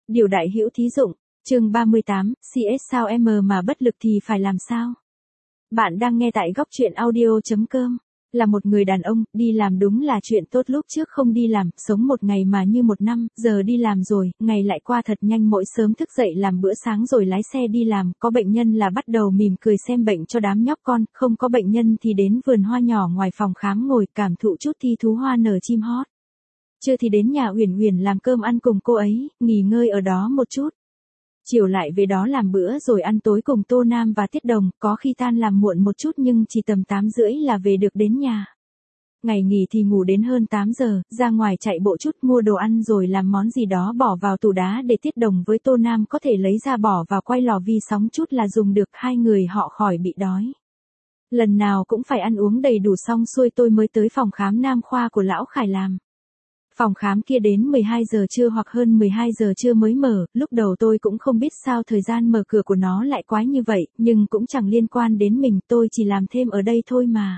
Điều đại hữu thí dụng, chương 38, CS sao em mà bất lực thì phải làm sao? Bạn đang nghe tại góc truyện audio.com. Là một người đàn ông, đi làm đúng là chuyện tốt, lúc trước không đi làm, sống một ngày mà như một năm, giờ đi làm rồi, ngày lại qua thật nhanh, mỗi sớm thức dậy làm bữa sáng rồi lái xe đi làm, có bệnh nhân là bắt đầu mỉm cười xem bệnh cho đám nhóc con, không có bệnh nhân thì đến vườn hoa nhỏ ngoài phòng khám ngồi cảm thụ chút thi thú hoa nở chim hót. Trưa thì đến nhà Uyển Uyển làm cơm ăn cùng cô ấy, nghỉ ngơi ở đó một chút. Chiều lại về đó làm bữa rồi ăn tối cùng Tô Nam và Tiết Đồng, có khi tan làm muộn một chút nhưng chỉ tầm 8:30 là về được đến nhà. Ngày nghỉ thì ngủ đến hơn 8 giờ, ra ngoài chạy bộ chút mua đồ ăn rồi làm món gì đó bỏ vào tủ đá để Tiết Đồng với Tô Nam có thể lấy ra bỏ vào quay lò vi sóng chút là dùng được, hai người họ khỏi bị đói. Lần nào cũng phải ăn uống đầy đủ xong xuôi tôi mới tới phòng khám nam khoa của Lão Khải làm. Phòng khám kia đến 12 giờ trưa hoặc hơn 12 giờ trưa mới mở, lúc đầu tôi cũng không biết sao thời gian mở cửa của nó lại quái như vậy, nhưng cũng chẳng liên quan đến mình, tôi chỉ làm thêm ở đây thôi mà.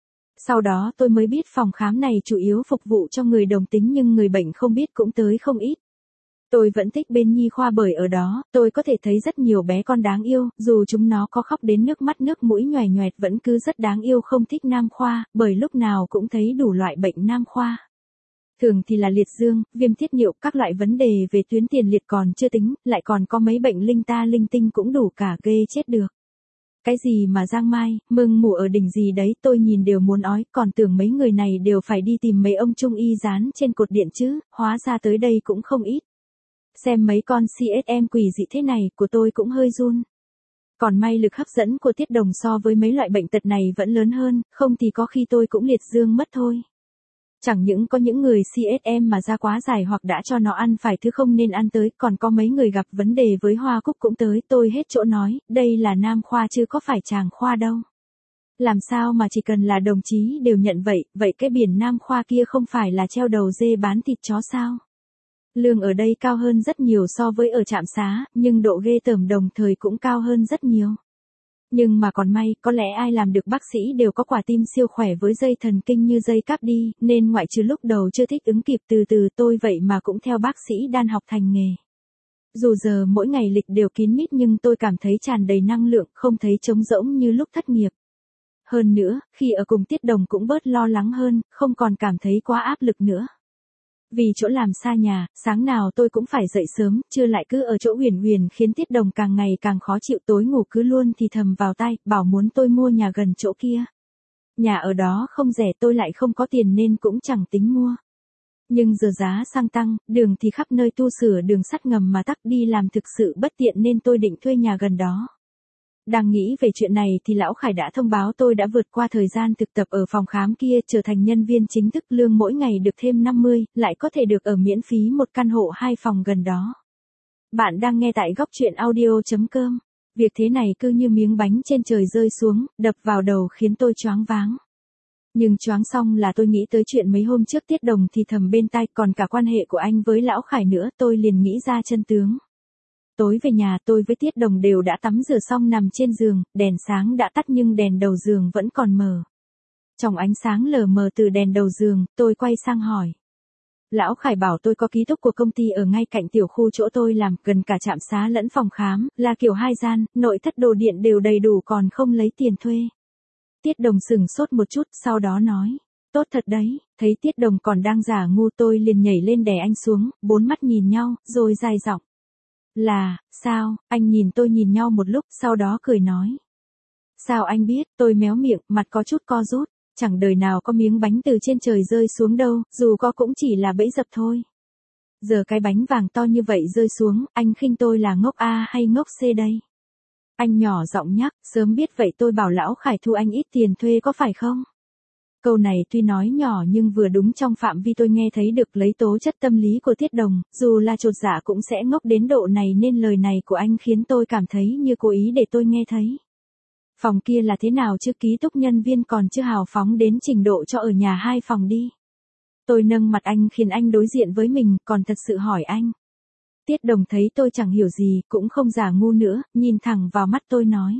Sau đó tôi mới biết phòng khám này chủ yếu phục vụ cho người đồng tính nhưng người bệnh không biết cũng tới không ít. Tôi vẫn thích bên nhi khoa bởi ở đó, tôi có thể thấy rất nhiều bé con đáng yêu, dù chúng nó có khóc đến nước mắt nước mũi nhoẻn nhoẹt vẫn cứ rất đáng yêu. Không thích nam khoa, bởi lúc nào cũng thấy đủ loại bệnh nam khoa. Thường thì là liệt dương, viêm tiết niệu, các loại vấn đề về tuyến tiền liệt còn chưa tính, lại còn có mấy bệnh linh ta linh tinh cũng đủ cả, ghê chết được. Cái gì mà giang mai, mưng mủ ở đỉnh gì đấy tôi nhìn đều muốn ói, còn tưởng mấy người này đều phải đi tìm mấy ông trung y dán trên cột điện chứ, hóa ra tới đây cũng không ít. Xem mấy con CSM quỷ dị thế này của tôi cũng hơi run. Còn may lực hấp dẫn của Tiết Đồng so với mấy loại bệnh tật này vẫn lớn hơn, không thì có khi tôi cũng liệt dương mất thôi. Chẳng những có những người CSM mà da quá dài hoặc đã cho nó ăn phải thứ không nên ăn tới, còn có mấy người gặp vấn đề với hoa cúc cũng tới, tôi hết chỗ nói, đây là nam khoa chứ có phải chàng khoa đâu. Làm sao mà chỉ cần là đồng chí đều nhận vậy, vậy cái biển nam khoa kia không phải là treo đầu dê bán thịt chó sao? Lương ở đây cao hơn rất nhiều so với ở trạm xá, nhưng độ ghê tởm đồng thời cũng cao hơn rất nhiều. Nhưng mà còn may, có lẽ ai làm được bác sĩ đều có quả tim siêu khỏe với dây thần kinh như dây cáp đi, nên ngoại trừ lúc đầu chưa thích ứng kịp từ từ tôi vậy mà cũng theo bác sĩ đan học thành nghề. Dù giờ mỗi ngày lịch đều kín mít nhưng tôi cảm thấy tràn đầy năng lượng, không thấy trống rỗng như lúc thất nghiệp. Hơn nữa, khi ở cùng Tiết Đồng cũng bớt lo lắng hơn, không còn cảm thấy quá áp lực nữa. Vì chỗ làm xa nhà, sáng nào tôi cũng phải dậy sớm, trưa lại cứ ở chỗ Uyển Uyển khiến Tiết Đồng càng ngày càng khó chịu, tối ngủ cứ luôn thì thầm vào tai, bảo muốn tôi mua nhà gần chỗ kia. Nhà ở đó không rẻ, tôi lại không có tiền nên cũng chẳng tính mua. Nhưng giờ giá xăng tăng, đường thì khắp nơi tu sửa đường sắt ngầm mà tắc, đi làm thực sự bất tiện nên tôi định thuê nhà gần đó. Đang nghĩ về chuyện này thì Lão Khải đã thông báo tôi đã vượt qua thời gian thực tập ở phòng khám kia, trở thành nhân viên chính thức, lương mỗi ngày được thêm 50, lại có thể được ở miễn phí một căn hộ 2 phòng gần đó. Bạn đang nghe tại góc truyện audio.com. Việc thế này cứ như miếng bánh trên trời rơi xuống, đập vào đầu khiến tôi choáng váng. Nhưng choáng xong là tôi nghĩ tới chuyện mấy hôm trước Tiết Đồng thì thầm bên tai, còn cả quan hệ của anh với Lão Khải nữa, tôi liền nghĩ ra chân tướng. Tối về nhà tôi với Tiết Đồng đều đã tắm rửa xong nằm trên giường, đèn sáng đã tắt nhưng đèn đầu giường vẫn còn mờ. Trong ánh sáng lờ mờ từ đèn đầu giường, tôi quay sang hỏi. Lão Khải bảo tôi có ký túc của công ty ở ngay cạnh tiểu khu chỗ tôi làm, gần cả trạm xá lẫn phòng khám, là kiểu 2 gian, nội thất đồ điện đều đầy đủ còn không lấy tiền thuê. Tiết Đồng sững sốt một chút, sau đó nói. Tốt thật đấy, thấy Tiết Đồng còn đang giả ngu tôi liền nhảy lên đè anh xuống, bốn mắt nhìn nhau, rồi dài giọng. Là, sao, anh nhìn tôi nhìn nhau một lúc, sau đó cười nói. Sao anh biết, tôi méo miệng, mặt có chút co rút, chẳng đời nào có miếng bánh từ trên trời rơi xuống đâu, dù có cũng chỉ là bẫy dập thôi. Giờ cái bánh vàng to như vậy rơi xuống, anh khinh tôi là ngốc A hay ngốc C đây? Anh nhỏ giọng nhắc, sớm biết vậy tôi bảo Lão Khải thu anh ít tiền thuê có phải không? Câu này tuy nói nhỏ nhưng vừa đúng trong phạm vi tôi nghe thấy được, lấy tố chất tâm lý của Tiết Đồng, dù là chột dạ cũng sẽ ngốc đến độ này nên lời này của anh khiến tôi cảm thấy như cố ý để tôi nghe thấy. Phòng kia là thế nào chứ, ký túc nhân viên còn chưa hào phóng đến trình độ cho ở nhà 2 phòng đi. Tôi nâng mặt anh khiến anh đối diện với mình, còn thật sự hỏi anh. Tiết Đồng thấy tôi chẳng hiểu gì, cũng không giả ngu nữa, nhìn thẳng vào mắt tôi nói.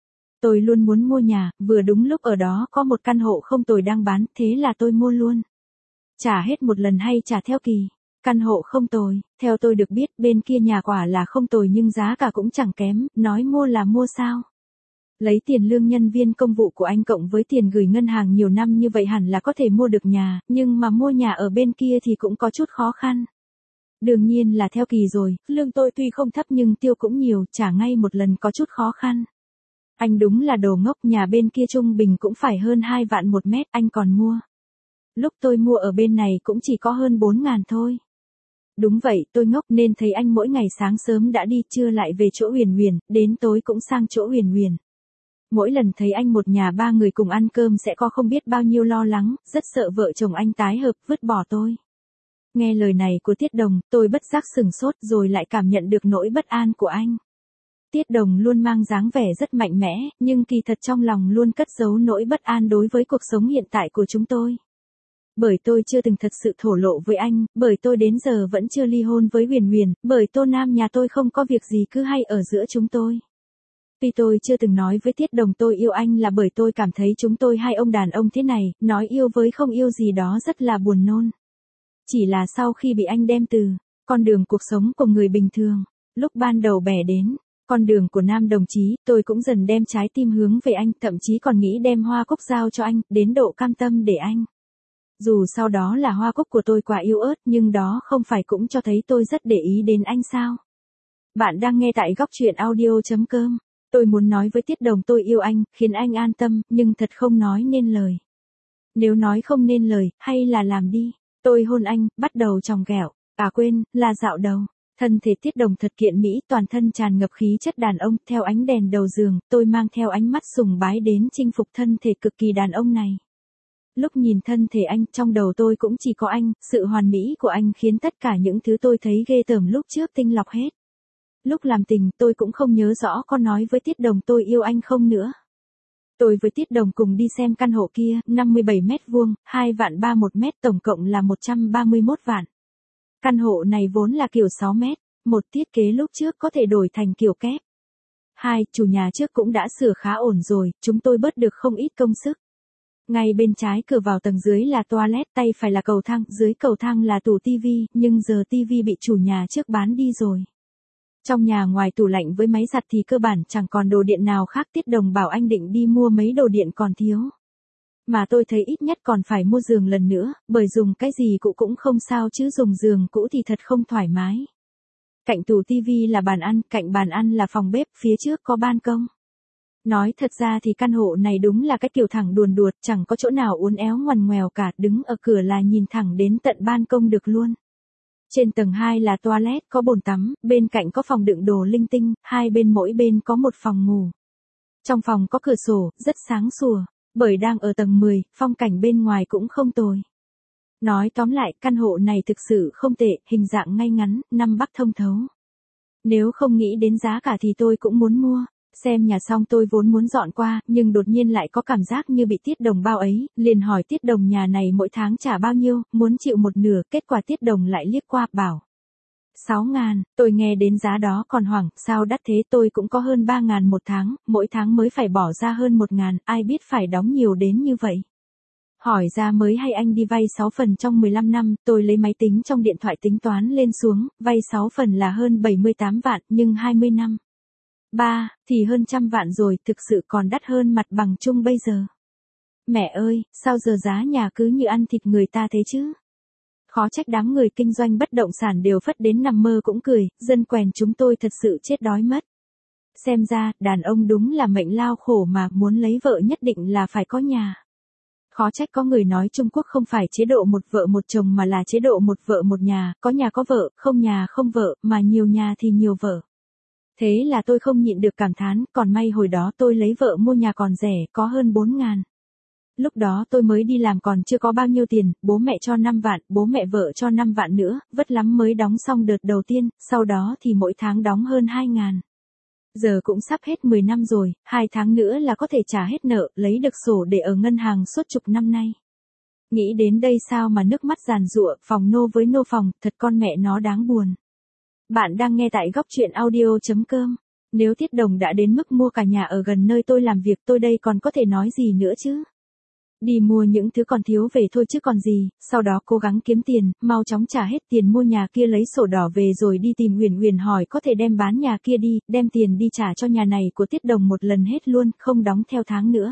Tôi luôn muốn mua nhà, vừa đúng lúc ở đó có một căn hộ không tồi đang bán, thế là tôi mua luôn. Trả hết một lần hay trả theo kỳ? Căn hộ không tồi, theo tôi được biết bên kia nhà quả là không tồi nhưng giá cả cũng chẳng kém, nói mua là mua sao. Lấy tiền lương nhân viên công vụ của anh cộng với tiền gửi ngân hàng nhiều năm như vậy hẳn là có thể mua được nhà, nhưng mà mua nhà ở bên kia thì cũng có chút khó khăn. Đương nhiên là theo kỳ rồi, lương tôi tuy không thấp nhưng tiêu cũng nhiều, trả ngay một lần có chút khó khăn. Anh đúng là đồ ngốc, nhà bên kia trung bình cũng phải hơn 2 vạn một mét, anh còn mua. Lúc tôi mua ở bên này cũng chỉ có hơn 4.000 thôi. Đúng vậy, tôi ngốc nên thấy anh mỗi ngày sáng sớm đã đi, trưa lại về chỗ Huyền Huyền, đến tối cũng sang chỗ Huyền Huyền. Mỗi lần thấy anh một nhà 3 người cùng ăn cơm sẽ có không biết bao nhiêu lo lắng, rất sợ vợ chồng anh tái hợp, vứt bỏ tôi. Nghe lời này của Tiết Đồng, tôi bất giác sừng sốt rồi lại cảm nhận được nỗi bất an của anh. Tiết Đồng luôn mang dáng vẻ rất mạnh mẽ, nhưng kỳ thật trong lòng luôn cất giấu nỗi bất an đối với cuộc sống hiện tại của chúng tôi. Bởi tôi chưa từng thật sự thổ lộ với anh, bởi tôi đến giờ vẫn chưa ly hôn với Huyền Huyền, bởi Tô Nam nhà tôi không có việc gì cứ hay ở giữa chúng tôi. Tuy tôi chưa từng nói với Tiết Đồng tôi yêu anh là bởi tôi cảm thấy chúng tôi hai ông đàn ông thế này, nói yêu với không yêu gì đó rất là buồn nôn. Chỉ là sau khi bị anh đem từ con đường cuộc sống của người bình thường, lúc ban đầu bẻ đến con đường của nam đồng chí, tôi cũng dần đem trái tim hướng về anh, thậm chí còn nghĩ đem hoa cúc giao cho anh, đến độ cam tâm để anh. Dù sau đó là hoa cúc của tôi quá yếu ớt, nhưng đó không phải cũng cho thấy tôi rất để ý đến anh sao? Bạn đang nghe tại góc truyện audio.com. Tôi muốn nói với Tiết Đồng tôi yêu anh, khiến anh an tâm, nhưng thật không nói nên lời. Nếu nói không nên lời, hay là làm đi. Tôi hôn anh, bắt đầu chòng ghẹo, à quên, là dạo đầu. Thân thể Tiết Đồng thật kiện mỹ, toàn thân tràn ngập khí chất đàn ông, theo ánh đèn đầu giường, tôi mang theo ánh mắt sùng bái đến chinh phục thân thể cực kỳ đàn ông này. Lúc nhìn thân thể anh, trong đầu tôi cũng chỉ có anh, sự hoàn mỹ của anh khiến tất cả những thứ tôi thấy ghê tởm lúc trước tinh lọc hết. Lúc làm tình, tôi cũng không nhớ rõ có nói với Tiết Đồng tôi yêu anh không nữa. Tôi với Tiết Đồng cùng đi xem căn hộ kia, 57 mét vuông, 2 vạn 3 một mét, tổng cộng là 131 vạn. Căn hộ này vốn là kiểu 6 mét, một thiết kế lúc trước có thể đổi thành kiểu kép. Hai, chủ nhà trước cũng đã sửa khá ổn rồi, chúng tôi bớt được không ít công sức. Ngay bên trái cửa vào tầng dưới là toilet, tay phải là cầu thang, dưới cầu thang là tủ tivi, nhưng giờ tivi bị chủ nhà trước bán đi rồi. Trong nhà ngoài tủ lạnh với máy giặt thì cơ bản chẳng còn đồ điện nào khác. Tiết Đồng bảo anh định đi mua mấy đồ điện còn thiếu. Mà tôi thấy ít nhất còn phải mua giường lần nữa, bởi dùng cái gì cũ cũng không sao chứ dùng giường cũ thì thật không thoải mái. Cạnh tủ tivi là bàn ăn, cạnh bàn ăn là phòng bếp, phía trước có ban công. Nói thật ra thì căn hộ này đúng là cái kiểu thẳng đuồn đuột, chẳng có chỗ nào uốn éo ngoằn ngoèo cả, đứng ở cửa là nhìn thẳng đến tận ban công được luôn. Trên tầng 2 là toilet, có bồn tắm, bên cạnh có phòng đựng đồ linh tinh, hai bên mỗi bên có một phòng ngủ. Trong phòng có cửa sổ, rất sáng sủa, bởi đang ở tầng 10, phong cảnh bên ngoài cũng không tồi. Nói tóm lại, căn hộ này thực sự không tệ, hình dạng ngay ngắn, Nam Bắc thông thấu. Nếu không nghĩ đến giá cả thì tôi cũng muốn mua. Xem nhà xong tôi vốn muốn dọn qua, nhưng đột nhiên lại có cảm giác như bị Tiết Đồng bao ấy, liền hỏi Tiết Đồng nhà này mỗi tháng trả bao nhiêu, muốn chịu một nửa, kết quả Tiết Đồng lại liếc qua, bảo 6.000, tôi nghe đến giá đó còn hoảng, sao đắt thế, tôi cũng có hơn 3.000 một tháng, mỗi tháng mới phải bỏ ra hơn 1.000, ai biết phải đóng nhiều đến như vậy. Hỏi ra mới hay anh đi vay 6 phần trong 15 năm, tôi lấy máy tính trong điện thoại tính toán lên xuống, vay 6 phần là hơn 78 vạn, nhưng 20 năm. 3, thì hơn 100 vạn rồi, thực sự còn đắt hơn mặt bằng chung bây giờ. Mẹ ơi, sao giờ giá nhà cứ như ăn thịt người ta thế chứ? Khó trách đám người kinh doanh bất động sản đều phất đến nằm mơ cũng cười, dân quèn chúng tôi thật sự chết đói mất. Xem ra, đàn ông đúng là mệnh lao khổ mà, muốn lấy vợ nhất định là phải có nhà. Khó trách có người nói Trung Quốc không phải chế độ một vợ một chồng mà là chế độ một vợ một nhà, có nhà có vợ, không nhà không vợ, mà nhiều nhà thì nhiều vợ. Thế là tôi không nhịn được cảm thán, còn may hồi đó tôi lấy vợ mua nhà còn rẻ, có hơn 4.000. Lúc đó tôi mới đi làm còn chưa có bao nhiêu tiền, bố mẹ cho 5 vạn, bố mẹ vợ cho 5 vạn nữa, vất lắm mới đóng xong đợt đầu tiên, sau đó thì mỗi tháng đóng hơn 2.000. Giờ cũng sắp hết 10 năm rồi, 2 tháng nữa là có thể trả hết nợ, lấy được sổ để ở ngân hàng suốt chục năm nay. Nghĩ đến đây sao mà nước mắt giàn giụa, phòng nô với nô phòng, thật con mẹ nó đáng buồn. Bạn đang nghe tại góc truyện audio.com. Nếu Tiết Đồng đã đến mức mua cả nhà ở gần nơi tôi làm việc, tôi đây còn có thể nói gì nữa chứ? Đi mua những thứ còn thiếu về thôi chứ còn gì, sau đó cố gắng kiếm tiền, mau chóng trả hết tiền mua nhà kia lấy sổ đỏ về rồi đi tìm Huyền Huyền hỏi có thể đem bán nhà kia đi, đem tiền đi trả cho nhà này của Tiết Đồng một lần hết luôn, không đóng theo tháng nữa.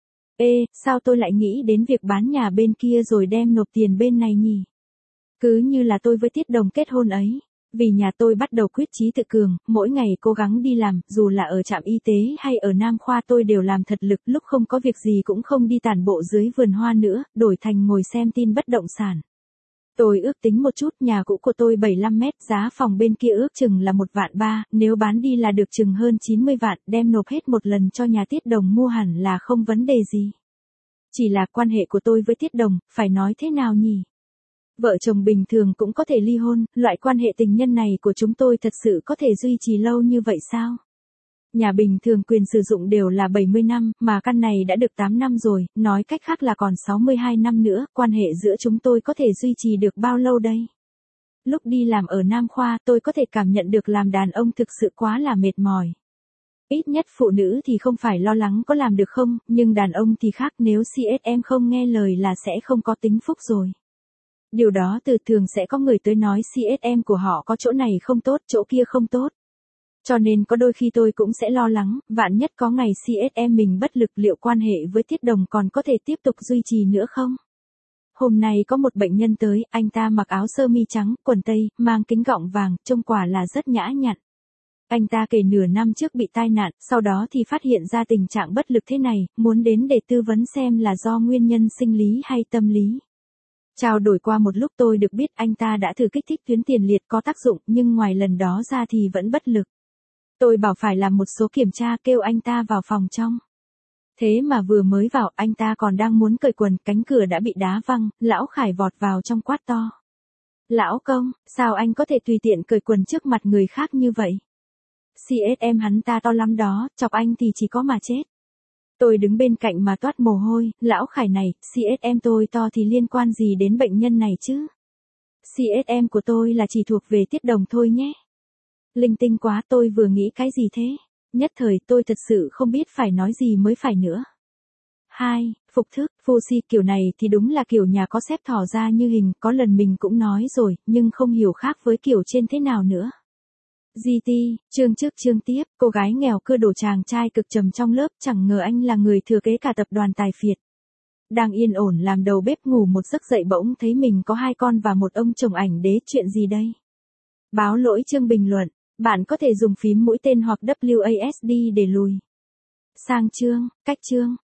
Ê, sao tôi lại nghĩ đến việc bán nhà bên kia rồi đem nộp tiền bên này nhỉ? Cứ như là tôi với Tiết Đồng kết hôn ấy. Vì nhà tôi bắt đầu quyết chí tự cường, mỗi ngày cố gắng đi làm, dù là ở trạm y tế hay ở Nam Khoa tôi đều làm thật lực, lúc không có việc gì cũng không đi tản bộ dưới vườn hoa nữa, đổi thành ngồi xem tin bất động sản. Tôi ước tính một chút, nhà cũ của tôi 75 mét, giá phòng bên kia ước chừng là 1,3 vạn, nếu bán đi là được chừng hơn 90 vạn, đem nộp hết một lần cho nhà Tiết Đồng mua hẳn là không vấn đề gì. Chỉ là quan hệ của tôi với Tiết Đồng, phải nói thế nào nhỉ? Vợ chồng bình thường cũng có thể ly hôn, loại quan hệ tình nhân này của chúng tôi thật sự có thể duy trì lâu như vậy sao? Nhà bình thường quyền sử dụng đều là 70 năm, mà căn này đã được 8 năm rồi, nói cách khác là còn 62 năm nữa, quan hệ giữa chúng tôi có thể duy trì được bao lâu đây? Lúc đi làm ở Nam Khoa tôi có thể cảm nhận được làm đàn ông thực sự quá là mệt mỏi. Ít nhất phụ nữ thì không phải lo lắng có làm được không, nhưng đàn ông thì khác, nếu CSM không nghe lời là sẽ không có tính phúc rồi. Điều đó thường sẽ có người tới nói CSM của họ có chỗ này không tốt, chỗ kia không tốt. Cho nên có đôi khi tôi cũng sẽ lo lắng, vạn nhất có ngày CSM mình bất lực liệu quan hệ với Tiết Đồng còn có thể tiếp tục duy trì nữa không? Hôm nay có một bệnh nhân tới, anh ta mặc áo sơ mi trắng, quần tây, mang kính gọng vàng, trông quả là rất nhã nhặn. Anh ta kể nửa năm trước bị tai nạn, sau đó thì phát hiện ra tình trạng bất lực thế này, muốn đến để tư vấn xem là do nguyên nhân sinh lý hay tâm lý. Trao đổi qua một lúc tôi được biết anh ta đã thử kích thích tuyến tiền liệt có tác dụng, nhưng ngoài lần đó ra thì vẫn bất lực. Tôi bảo phải làm một số kiểm tra, kêu anh ta vào phòng trong. Thế mà vừa mới vào, anh ta còn đang muốn cởi quần, cánh cửa đã bị đá văng, lão Khải vọt vào trong quát to. Lão Công, sao anh có thể tùy tiện cởi quần trước mặt người khác như vậy? CSM hắn ta to lắm đó, chọc anh thì chỉ có mà chết. Tôi đứng bên cạnh mà toát mồ hôi, lão Khải này, CSM tôi to thì liên quan gì đến bệnh nhân này chứ? CSM của tôi là chỉ thuộc về Tiết Đồng thôi nhé. Linh tinh quá, tôi vừa nghĩ cái gì thế? Nhất thời tôi thật sự không biết phải nói gì mới phải nữa. 2. Phục thức, Fuji kiểu này thì đúng là kiểu nhà có xếp thỏ ra như hình, có lần mình cũng nói rồi, nhưng không hiểu khác với kiểu trên thế nào nữa. GT, chương trước chương tiếp, cô gái nghèo cưa đổ chàng trai cực trầm trong lớp, chẳng ngờ anh là người thừa kế cả tập đoàn tài phiệt. Đang yên ổn làm đầu bếp ngủ một giấc dậy bỗng thấy mình có 2 con và một ông chồng ảnh đế, chuyện gì đây? Báo lỗi chương bình luận, bạn có thể dùng phím mũi tên hoặc WASD để lùi sang chương, cách chương.